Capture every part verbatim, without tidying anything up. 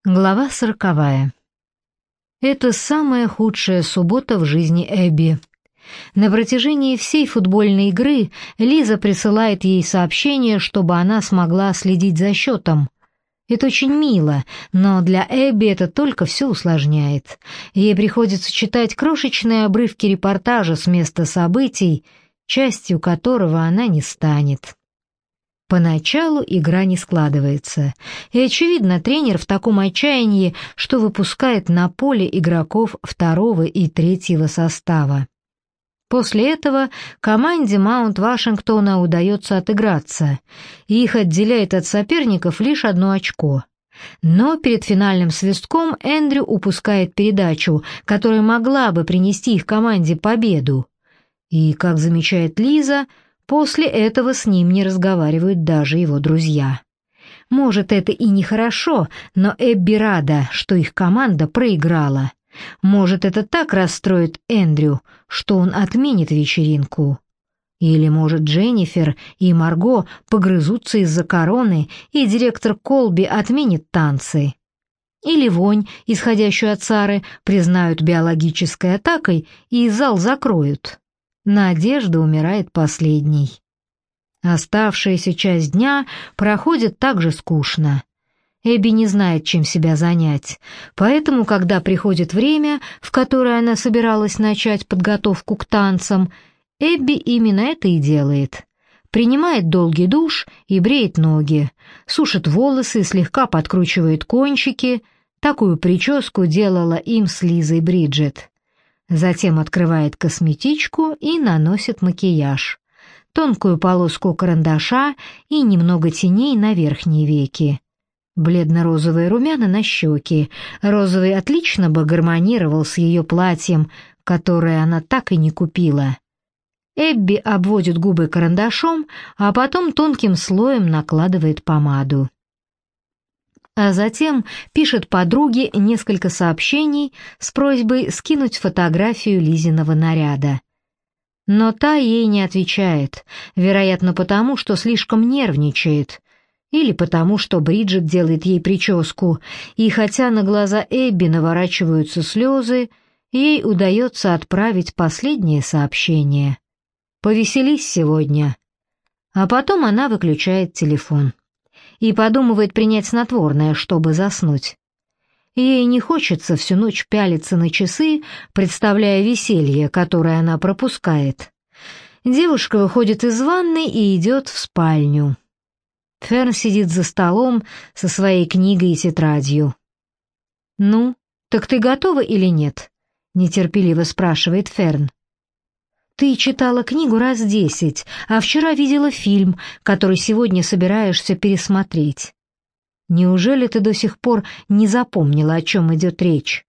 Глава сороковая. Это самая худшая суббота в жизни Эбби. На протяжении всей футбольной игры Лиза присылает ей сообщение, чтобы она смогла следить за счетом. Это очень мило, но для Эбби это только все усложняет. Ей приходится читать крошечные обрывки репортажа с места событий, частью которого она не станет. Поначалу игра не складывается, и, очевидно, тренер в таком отчаянии, что выпускает на поле игроков второго и третьего состава. После этого команде Маунт-Вашингтона удается отыграться, и их отделяет от соперников лишь одно очко. Но перед финальным свистком Эндрю упускает передачу, которая могла бы принести их команде победу. И, как замечает Лиза, после этого с ним не разговаривают даже его друзья. Может, это и нехорошо, но Эбби рада, что их команда проиграла. Может, это так расстроит Эндрю, что он отменит вечеринку. Или, может, Дженнифер и Марго погрызутся из-за короны, и директор Колби отменит танцы. Или вонь, исходящую от Сары, признают биологической атакой и зал закроют. Надежда умирает последней. Оставшаяся часть дня проходит так же скучно. Эбби не знает, чем себя занять, поэтому, когда приходит время, в которое она собиралась начать подготовку к танцам, Эбби именно это и делает. Принимает долгий душ и бреет ноги, сушит волосы и слегка подкручивает кончики. Такую прическу делала им с Лизой Бриджит. Затем открывает косметичку и наносит макияж. Тонкую полоску карандаша и немного теней на верхние веки. Бледно-розовые румяна на щеки. Розовый отлично бы гармонировал с ее платьем, которое она так и не купила. Эбби обводит губы карандашом, а потом тонким слоем накладывает помаду. А затем пишет подруге несколько сообщений с просьбой скинуть фотографию Лизиного наряда. Но та ей не отвечает, вероятно, потому, что слишком нервничает, или потому, что Бриджит делает ей прическу, и хотя на глаза Эбби наворачиваются слезы, ей удается отправить последнее сообщение. «Повеселись сегодня». А потом она выключает телефон и подумывает принять снотворное, чтобы заснуть. Ей не хочется всю ночь пялиться на часы, представляя веселье, которое она пропускает. Девушка выходит из ванной и идет в спальню. Ферн сидит за столом со своей книгой и тетрадью. «Ну, так ты готова или нет?» — нетерпеливо спрашивает Ферн. «Ты читала книгу раз десять, а вчера видела фильм, который сегодня собираешься пересмотреть. Неужели ты до сих пор не запомнила, о чем идет речь?»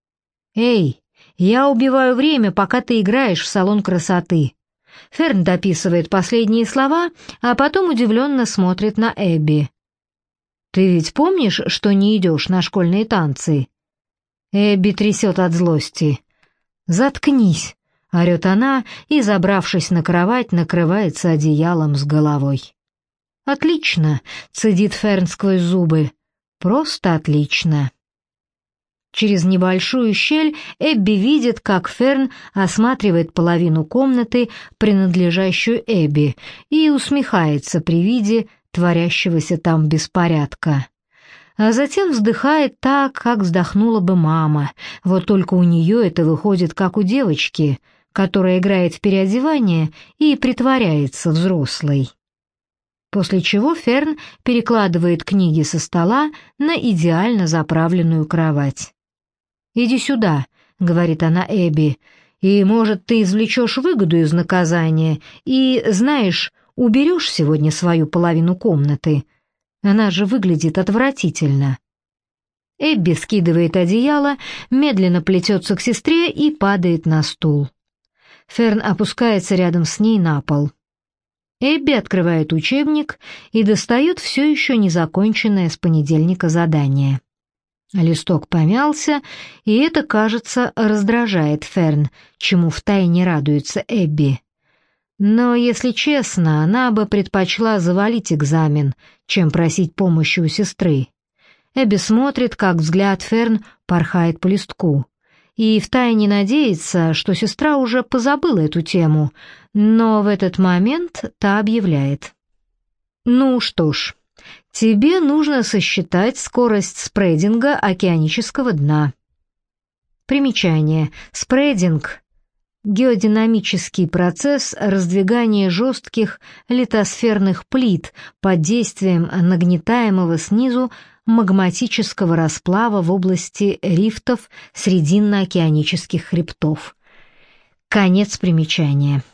«Эй, я убиваю время, пока ты играешь в салон красоты». Ферн дописывает последние слова, а потом удивленно смотрит на Эбби. «Ты ведь помнишь, что не идешь на школьные танцы?» Эбби трясет от злости. «Заткнись!» — орет она и, забравшись на кровать, накрывается одеялом с головой. «Отлично!» — цедит Ферн сквозь зубы. «Просто отлично!» Через небольшую щель Эбби видит, как Ферн осматривает половину комнаты, принадлежащую Эбби, и усмехается при виде творящегося там беспорядка. А затем вздыхает так, как вздохнула бы мама, вот только у нее это выходит как у девочки, которая играет в переодевание и притворяется взрослой. После чего Ферн перекладывает книги со стола на идеально заправленную кровать. «Иди сюда», — говорит она Эбби, — «и, может, ты извлечешь выгоду из наказания и, знаешь, уберешь сегодня свою половину комнаты. Она же выглядит отвратительно». Эбби скидывает одеяло, медленно плетется к сестре и падает на стул. Ферн опускается рядом с ней на пол. Эбби открывает учебник и достает все еще незаконченное с понедельника задание. Листок помялся, и это, кажется, раздражает Ферн, чему втайне радуется Эбби. Но, если честно, она бы предпочла завалить экзамен, чем просить помощи у сестры. Эбби смотрит, как взгляд Ферн порхает по листку, и втайне надеется, что сестра уже позабыла эту тему, но в этот момент та объявляет: «Ну что ж, тебе нужно сосчитать скорость спрединга океанического дна». Примечание. Спрединг — геодинамический процесс раздвигания жестких литосферных плит под действием нагнетаемого снизу магматического расплава в области рифтов срединно-океанических хребтов. Конец примечания.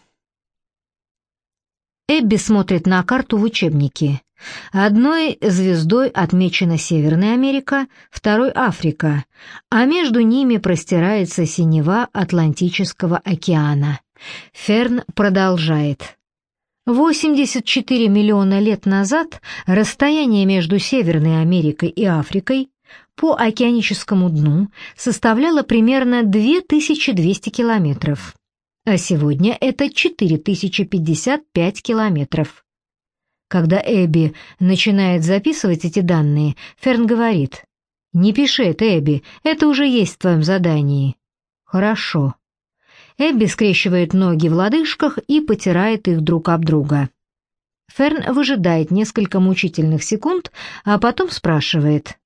Эбби смотрит на карту в учебнике. Одной звездой отмечена Северная Америка, второй — Африка, а между ними простирается синева Атлантического океана. Ферн продолжает. восемьдесят четыре миллиона лет назад расстояние между Северной Америкой и Африкой по океаническому дну составляло примерно две тысячи двести километров, а сегодня это четыре тысячи пятьдесят пять километров. Когда Эбби начинает записывать эти данные, Ферн говорит: «Не пиши это, Эбби, это уже есть в твоем задании». «Хорошо». Эбби скрещивает ноги в лодыжках и потирает их друг об друга. Ферн выжидает несколько мучительных секунд, а потом спрашивает: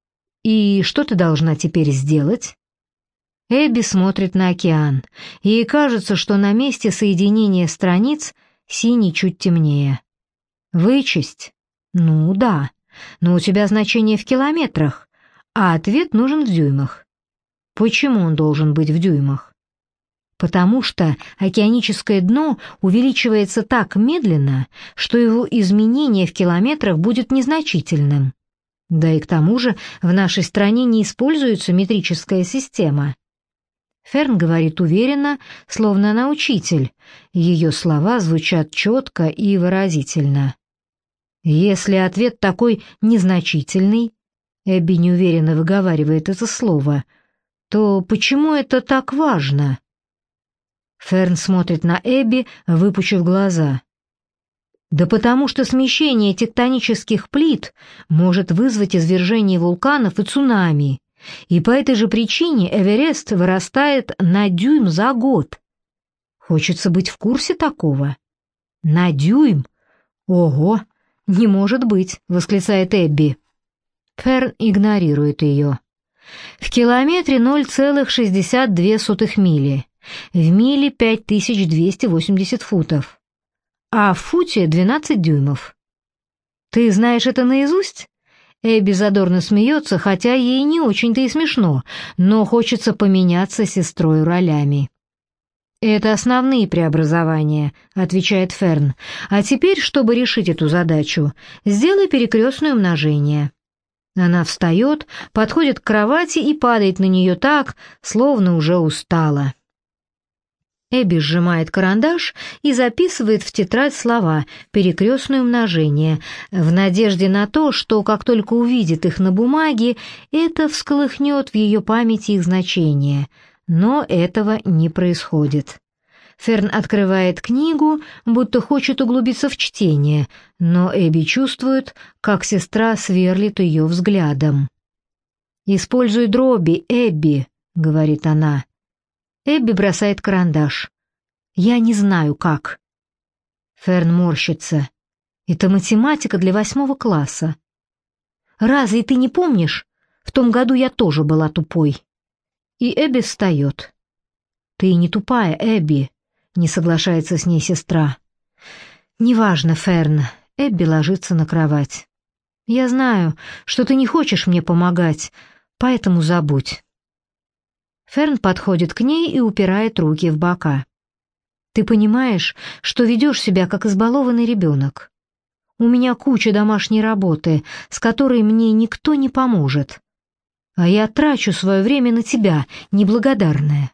«И что ты должна теперь сделать?» Эбби смотрит на океан, и ей кажется, что на месте соединения страниц синий чуть темнее. «Вычесть?» «Ну да, но у тебя значение в километрах, а ответ нужен в дюймах». «Почему он должен быть в дюймах?» «Потому что океаническое дно увеличивается так медленно, что его изменение в километрах будет незначительным. Да и к тому же в нашей стране не используется метрическая система». Ферн говорит уверенно, словно она учитель. Ее слова звучат четко и выразительно. «Если ответ такой незначительный», Эбби неуверенно выговаривает это слово, «то почему это так важно?» Ферн смотрит на Эбби, выпучив глаза. «Да потому что смещение тектонических плит может вызвать извержение вулканов и цунами, и по этой же причине Эверест вырастает на дюйм за год. Хочется быть в курсе такого». «На дюйм? Ого! Не может быть!» — восклицает Эбби. Ферн игнорирует ее. «В километре ноль целых шестьдесят две сотых мили, в миле пять тысяч двести восемьдесят футов, а в футе двенадцать дюймов. Ты знаешь это наизусть?» Эбби задорно смеется, хотя ей не очень-то и смешно, но хочется поменяться с сестрой ролями. «Это основные преобразования», — отвечает Ферн. «А теперь, чтобы решить эту задачу, сделай перекрестное умножение». Она встает, подходит к кровати и падает на нее так, словно уже устала. Эбби сжимает карандаш и записывает в тетрадь слова «перекрестное умножение», в надежде на то, что, как только увидит их на бумаге, это всколыхнет в ее памяти их значение. Но этого не происходит. Ферн открывает книгу, будто хочет углубиться в чтение, но Эбби чувствует, как сестра сверлит ее взглядом. «Используй дроби, Эбби», — говорит она. Эбби бросает карандаш. «Я не знаю, как». Ферн морщится. «Это математика для восьмого класса». «Разве ты не помнишь? В том году я тоже была тупой». И Эбби встает. «Ты не тупая, Эбби», — не соглашается с ней сестра. «Неважно, Ферн». Эбби ложится на кровать. «Я знаю, что ты не хочешь мне помогать, поэтому забудь». Ферн подходит к ней и упирает руки в бока. «Ты понимаешь, что ведешь себя как избалованный ребенок? У меня куча домашней работы, с которой мне никто не поможет. А я трачу свое время на тебя, неблагодарная».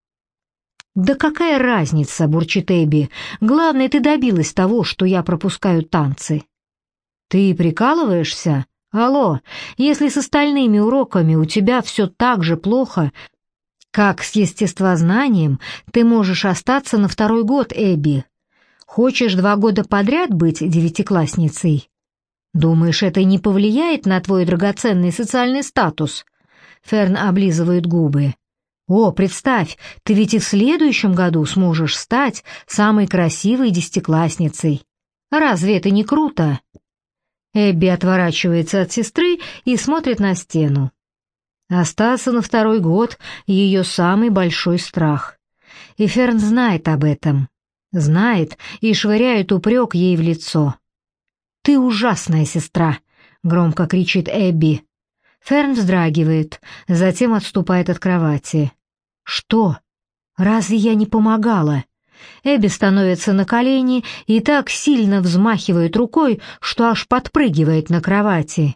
«Да какая разница», — бурчит Эбби. «Главное, ты добилась того, что я пропускаю танцы». «Ты прикалываешься? Алло, если с остальными уроками у тебя все так же плохо, как с естествознанием, ты можешь остаться на второй год, Эбби. Хочешь два года подряд быть девятиклассницей?» Думаешь, это не повлияет на твой драгоценный социальный статус? Ферн облизывает губы. О, представь, ты ведь и в следующем году сможешь стать самой красивой десятиклассницей. Разве это не круто? Эбби отворачивается от сестры и смотрит на стену. Остаться на второй год — ее самый большой страх. И Ферн знает об этом. Знает и швыряет упрек ей в лицо. «Ты ужасная сестра!» — громко кричит Эбби. Ферн вздрагивает, затем отступает от кровати. «Что? Разве я не помогала?» Эбби становится на колени и так сильно взмахивает рукой, что аж подпрыгивает на кровати.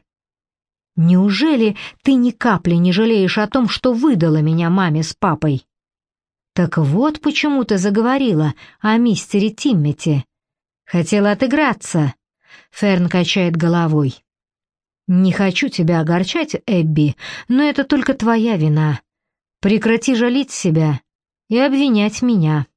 «Неужели ты ни капли не жалеешь о том, что выдала меня маме с папой?» «Так вот почему ты заговорила о мистере Тиммити. Хотела отыграться?» Ферн качает головой. «Не хочу тебя огорчать, Эбби, но это только твоя вина. Прекрати жалеть себя и обвинять меня».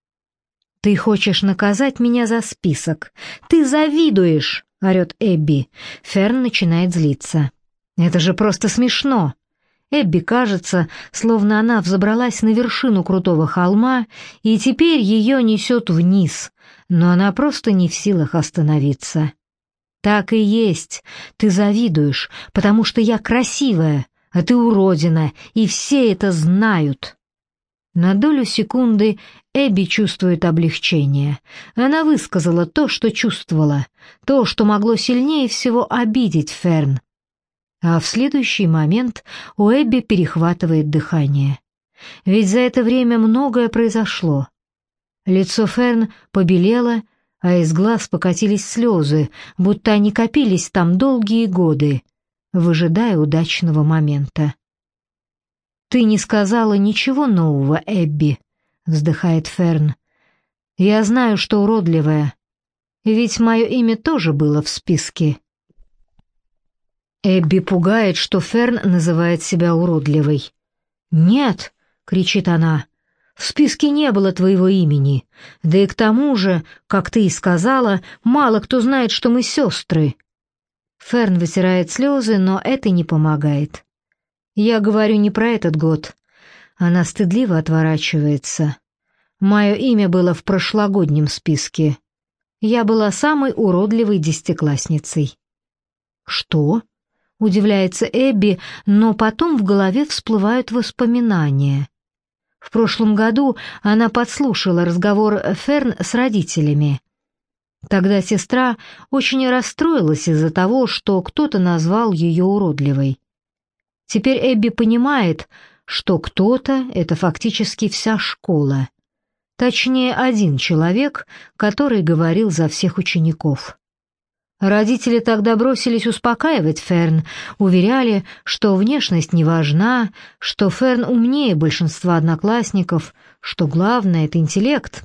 «Ты хочешь наказать меня за список. Ты завидуешь!» — орет Эбби. Ферн начинает злиться. «Это же просто смешно!» Эбби кажется, словно она взобралась на вершину крутого холма, и теперь ее несет вниз, но она просто не в силах остановиться. «Так и есть. Ты завидуешь, потому что я красивая, а ты уродина, и все это знают». На долю секунды Эбби чувствует облегчение. Она высказала то, что чувствовала, то, что могло сильнее всего обидеть Ферн. А в следующий момент у Эбби перехватывает дыхание. Ведь за это время многое произошло. Лицо Ферн побелело, а из глаз покатились слезы, будто они копились там долгие годы, выжидая удачного момента. «Ты не сказала ничего нового, Эбби», — вздыхает Ферн. «Я знаю, что уродливая, ведь мое имя тоже было в списке». Эбби пугает, что Ферн называет себя уродливой. «Нет», — кричит она, — «в списке не было твоего имени. Да и к тому же, как ты и сказала, мало кто знает, что мы сестры». Ферн вытирает слезы, но это не помогает. «Я говорю не про этот год». Она стыдливо отворачивается. «Мое имя было в прошлогоднем списке. Я была самой уродливой десятиклассницей». «Что?» — удивляется Эбби, но потом в голове всплывают воспоминания. В прошлом году она подслушала разговор Ферн с родителями. Тогда сестра очень расстроилась из-за того, что кто-то назвал ее уродливой. Теперь Эбби понимает, что кто-то — это фактически вся школа. Точнее, один человек, который говорил за всех учеников. Родители тогда бросились успокаивать Ферн, уверяли, что внешность не важна, что Ферн умнее большинства одноклассников, что главное — это интеллект.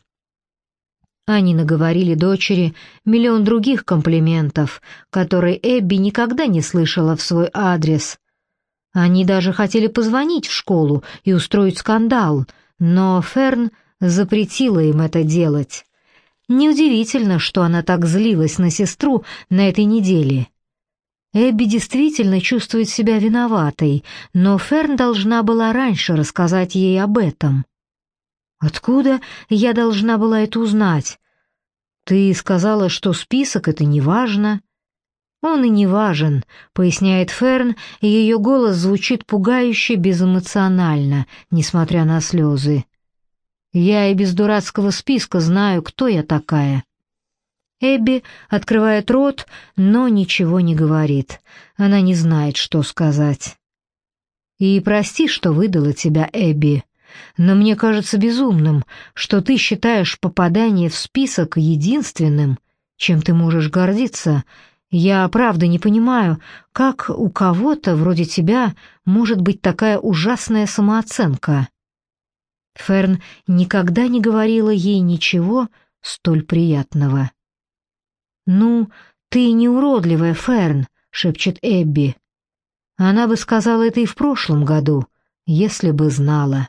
Они наговорили дочери миллион других комплиментов, которые Эбби никогда не слышала в свой адрес. Они даже хотели позвонить в школу и устроить скандал, но Ферн запретила им это делать. Неудивительно, что она так злилась на сестру на этой неделе. Эбби действительно чувствует себя виноватой, но Ферн должна была раньше рассказать ей об этом. «Откуда я должна была это узнать? Ты сказала, что список — это не важно». «Он и не важен», — поясняет Ферн, и ее голос звучит пугающе безэмоционально, несмотря на слезы. «Я и без дурацкого списка знаю, кто я такая». Эбби открывает рот, но ничего не говорит. Она не знает, что сказать. «И прости, что выдала тебя, Эбби, но мне кажется безумным, что ты считаешь попадание в список единственным, чем ты можешь гордиться. Я правда не понимаю, как у кого-то вроде тебя может быть такая ужасная самооценка». Ферн никогда не говорила ей ничего столь приятного. «Ну, ты не уродливая, Ферн», — шепчет Эбби. Она бы сказала это и в прошлом году, если бы знала.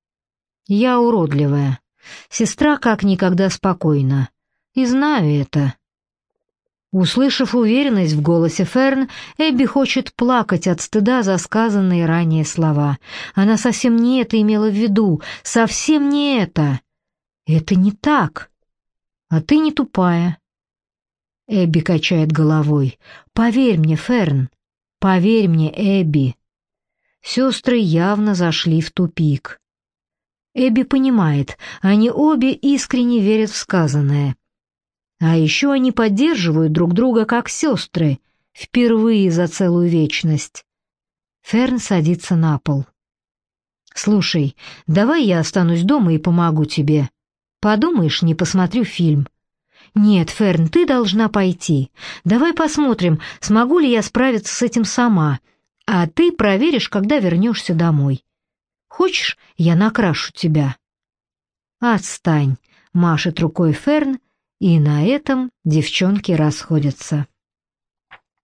«Я уродливая. Сестра как никогда спокойна. И знаю это». Услышав уверенность в голосе Ферн, Эбби хочет плакать от стыда за сказанные ранее слова. Она совсем не это имела в виду, совсем не это. Это не так. А ты не тупая. Эбби качает головой. Поверь мне, Ферн, поверь мне, Эбби. Сестры явно зашли в тупик. Эбби понимает, они обе искренне верят в сказанное. А еще они поддерживают друг друга как сестры, впервые за целую вечность. Ферн садится на пол. «Слушай, давай я останусь дома и помогу тебе. Подумаешь, не посмотрю фильм». «Нет, Ферн, ты должна пойти. Давай посмотрим, смогу ли я справиться с этим сама, а ты проверишь, когда вернешься домой. Хочешь, я накрашу тебя?» «Отстань», — машет рукой Ферн, и на этом девчонки расходятся.